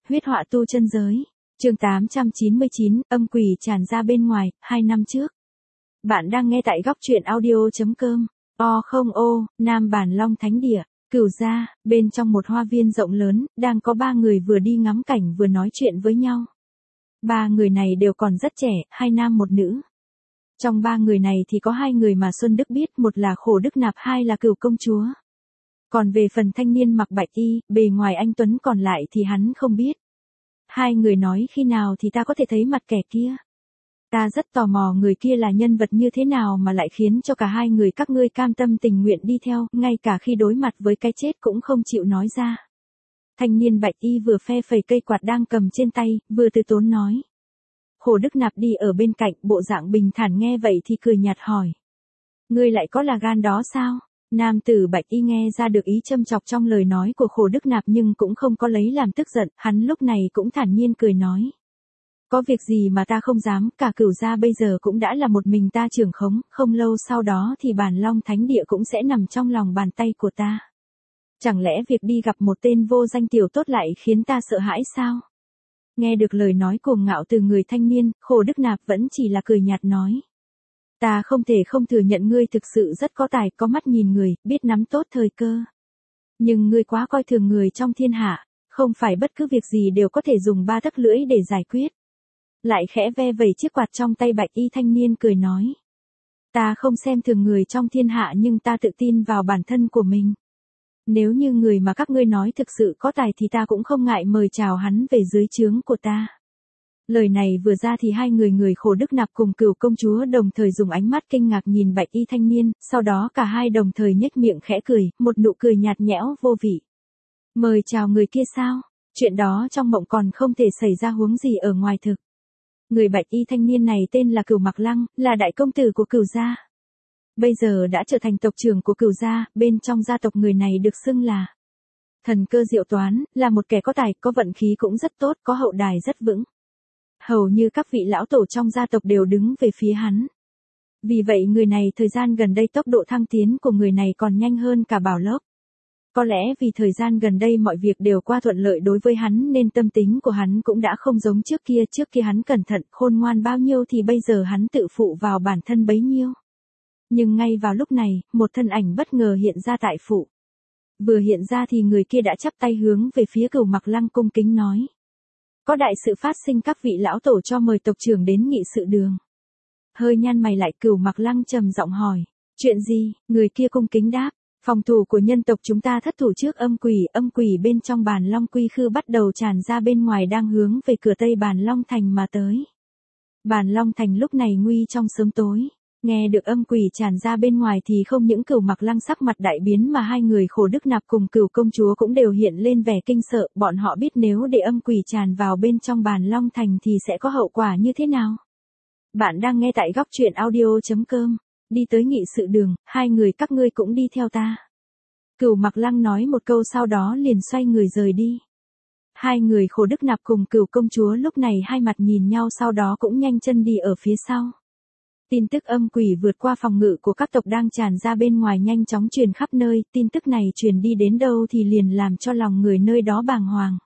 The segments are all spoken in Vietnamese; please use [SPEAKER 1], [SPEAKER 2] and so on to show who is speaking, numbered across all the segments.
[SPEAKER 1] Huyết họa tu chân giới. Chương 899, âm quỷ tràn ra bên ngoài, 2 năm trước. Bạn đang nghe tại góc truyện audio.com. Nam Bản Long Thánh Địa, Cửu Gia, bên trong một hoa viên rộng lớn, đang có 3 người vừa đi ngắm cảnh vừa nói chuyện với nhau. 3 người này đều còn rất trẻ, 2 nam 1 nữ. Trong 3 người này thì có 2 người mà Xuân Đức biết, một là Khổ Đức Nạp, 2 là Cửu Công Chúa. Còn về phần thanh niên mặc bạch y, bề ngoài anh tuấn còn lại thì hắn không biết. 2 người nói khi nào thì ta có thể thấy mặt kẻ kia. Ta rất tò mò người kia là nhân vật như thế nào mà lại khiến cho cả 2 người các ngươi cam tâm tình nguyện đi theo, ngay cả khi đối mặt với cái chết cũng không chịu nói ra. Thanh niên bạch y vừa phe phẩy cây quạt đang cầm trên tay, vừa từ tốn nói. Khổ Đức Nạp đi ở bên cạnh, bộ dạng bình thản nghe vậy thì cười nhạt hỏi. Ngươi lại có là gan đó sao? Nam tử bạch y nghe ra được ý châm chọc trong lời nói của Khổ Đức Nạp nhưng cũng không có lấy làm tức giận, hắn lúc này cũng thản nhiên cười nói. Có việc gì mà ta không dám, cả Cửu Gia bây giờ cũng đã là một mình ta trưởng khống, không lâu sau đó thì Bản Long Thánh Địa cũng sẽ nằm trong lòng bàn tay của ta. Chẳng lẽ việc đi gặp một tên vô danh tiểu tốt lại khiến ta sợ hãi sao? Nghe được lời nói cuồng ngạo từ người thanh niên, Khổ Đức Nạp vẫn chỉ là cười nhạt nói. Ta không thể không thừa nhận ngươi thực sự rất có tài, có mắt nhìn người, biết nắm tốt thời cơ. Nhưng ngươi quá coi thường người trong thiên hạ, không phải bất cứ việc gì đều có thể dùng 3 tấc lưỡi để giải quyết. Lại khẽ ve vẩy chiếc quạt trong tay bạch y thanh niên cười nói. Ta không xem thường người trong thiên hạ nhưng ta tự tin vào bản thân của mình. Nếu như người mà các ngươi nói thực sự có tài thì ta cũng không ngại mời chào hắn về dưới trướng của ta. Lời này vừa ra thì 2 người Khổ Đức Nạp cùng Cửu Công Chúa đồng thời dùng ánh mắt kinh ngạc nhìn bạch y thanh niên, sau đó cả 2 đồng thời nhếch miệng khẽ cười, một nụ cười nhạt nhẽo vô vị. Mời chào người kia sao? Chuyện đó trong mộng còn không thể xảy ra huống gì ở ngoài thực. Người bạch y thanh niên này tên là Cửu Mặc Lăng, là đại công tử của Cửu Gia. Bây giờ đã trở thành tộc trưởng của Cửu Gia, bên trong gia tộc người này được xưng là thần cơ diệu toán, là một kẻ có tài, có vận khí cũng rất tốt, có hậu đài rất vững. Hầu như các vị lão tổ trong gia tộc đều đứng về phía hắn. Vì vậy người này thời gian gần đây tốc độ thăng tiến của người này còn nhanh hơn cả Bảo Lộc. Có lẽ vì thời gian gần đây mọi việc đều qua thuận lợi đối với hắn nên tâm tính của hắn cũng đã không giống trước kia hắn cẩn thận khôn ngoan bao nhiêu thì bây giờ hắn tự phụ vào bản thân bấy nhiêu. Nhưng ngay vào lúc này, một thân ảnh bất ngờ hiện ra tại phụ. Vừa hiện ra thì người kia đã chắp tay hướng về phía Cửu Mặc Lăng cung kính nói. Có đại sự phát sinh, các vị lão tổ cho mời tộc trưởng đến nghị sự đường. Hơi nhăn mày lại, Cửu Mặc Lăng trầm giọng hỏi. Chuyện gì? Người kia cung kính đáp. Phòng thủ của nhân tộc chúng ta thất thủ trước âm quỷ bên trong Bản Long Quy Khư bắt đầu tràn ra bên ngoài đang hướng về cửa tây Bản Long Thành mà tới. Bản Long Thành lúc này nguy trong sớm tối. Nghe được âm quỷ tràn ra bên ngoài thì không những Cửu Mặc Lăng sắc mặt đại biến mà 2 người Khổ Đức Nạp cùng Cửu Công Chúa cũng đều hiện lên vẻ kinh sợ, bọn họ biết nếu để âm quỷ tràn vào bên trong Bản Long Thành thì sẽ có hậu quả như thế nào. Bạn đang nghe tại góc truyện audio.com. Đi tới nghị sự đường, 2 người các ngươi cũng đi theo ta. Cửu Mặc Lăng nói một câu sau đó liền xoay người rời đi. 2 người Khổ Đức Nạp cùng Cửu Công Chúa lúc này hai mặt nhìn nhau sau đó cũng nhanh chân đi ở phía sau. Tin tức âm quỷ vượt qua phòng ngự của các tộc đang tràn ra bên ngoài nhanh chóng truyền khắp nơi, tin tức này truyền đi đến đâu thì liền làm cho lòng người nơi đó bàng hoàng.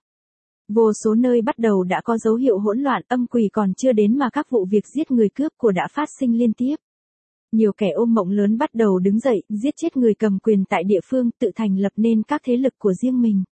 [SPEAKER 1] Vô số nơi bắt đầu đã có dấu hiệu hỗn loạn, âm quỷ còn chưa đến mà các vụ việc giết người cướp của đã phát sinh liên tiếp. Nhiều kẻ ôm mộng lớn bắt đầu đứng dậy, giết chết người cầm quyền tại địa phương, tự thành lập nên các thế lực của riêng mình.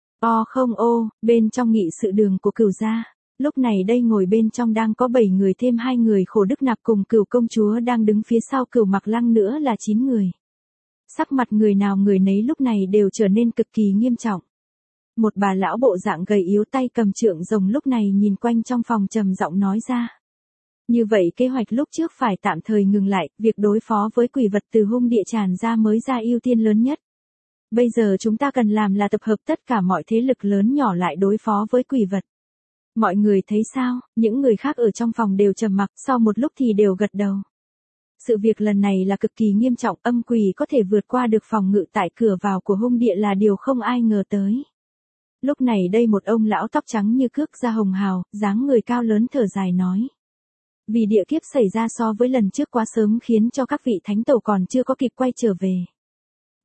[SPEAKER 1] Bên trong nghị sự đường của Cửu Gia. Lúc này đây ngồi bên trong đang có 7 người thêm 2 người Khổ Đức Nạp cùng Cửu Công Chúa đang đứng phía sau Cửu Mặc Lăng nữa là 9 người. Sắc mặt người nào người nấy lúc này đều trở nên cực kỳ nghiêm trọng. Một bà lão bộ dạng gầy yếu tay cầm trượng rồng lúc này nhìn quanh trong phòng trầm giọng nói ra. Như vậy kế hoạch lúc trước phải tạm thời ngừng lại, việc đối phó với quỷ vật từ hung địa tràn ra mới ra ưu tiên lớn nhất. Bây giờ chúng ta cần làm là tập hợp tất cả mọi thế lực lớn nhỏ lại đối phó với quỷ vật. Mọi người thấy sao? Những người khác ở trong phòng đều trầm mặc, sau một lúc thì đều gật đầu. Sự việc lần này là cực kỳ nghiêm trọng, âm quỷ có thể vượt qua được phòng ngự tại cửa vào của hung địa là điều không ai ngờ tới. Lúc này đây một ông lão tóc trắng như cước da hồng hào, dáng người cao lớn thở dài nói. Vì địa kiếp xảy ra so với lần trước quá sớm khiến cho các vị thánh tổ còn chưa có kịp quay trở về.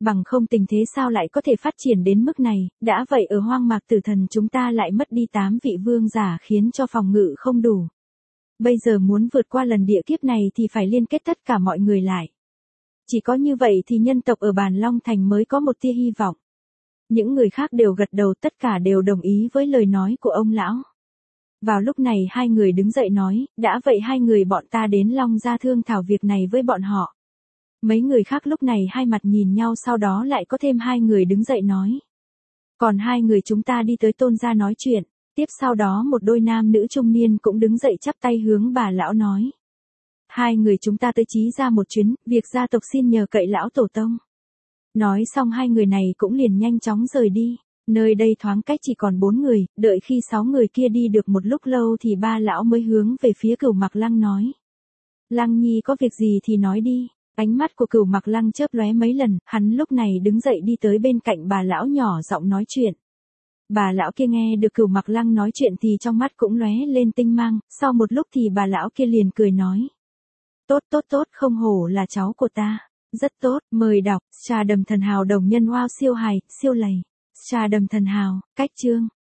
[SPEAKER 1] bằng không tình thế sao lại có thể phát triển đến mức này, đã vậy ở hoang mạc tử thần chúng ta lại mất đi 8 vị vương giả khiến cho phòng ngự không đủ. Bây giờ muốn vượt qua lần địa kiếp này thì phải liên kết tất cả mọi người lại. Chỉ có như vậy thì nhân tộc ở Bàn Long Thành mới có một tia hy vọng. Những người khác đều gật đầu, tất cả đều đồng ý với lời nói của ông lão. Vào lúc này hai người đứng dậy nói, đã vậy hai người bọn ta đến Long Gia thương thảo việc này với bọn họ. Mấy người khác lúc này hai mặt nhìn nhau, sau đó lại có thêm hai người đứng dậy nói. Còn hai người chúng ta đi tới Tôn gia nói chuyện. Tiếp sau đó một đôi nam nữ trung niên cũng đứng dậy chắp tay hướng bà lão nói. Hai người chúng ta tới Chí ra một chuyến, việc gia tộc xin nhờ cậy lão tổ tông. Nói xong hai người này cũng liền nhanh chóng rời đi. Nơi đây thoáng cách chỉ còn 4 người, đợi khi 6 người kia đi được một lúc lâu thì ba lão mới hướng về phía Cửu Mặc Lăng nói. Lăng Nhi có việc gì thì nói đi. Ánh mắt của Cửu Mặc Lăng chớp lóe mấy lần, hắn lúc này đứng dậy đi tới bên cạnh bà lão nhỏ giọng nói chuyện. Bà lão kia nghe được Cửu Mặc Lăng nói chuyện thì trong mắt cũng lóe lên tinh mang, sau một lúc thì bà lão kia liền cười nói. Tốt, không hổ là cháu của ta. Rất tốt, mời đọc, Trà Đầm Thần Hào đồng nhân wow siêu hài, siêu lầy. Trà Đầm Thần Hào, cách chương.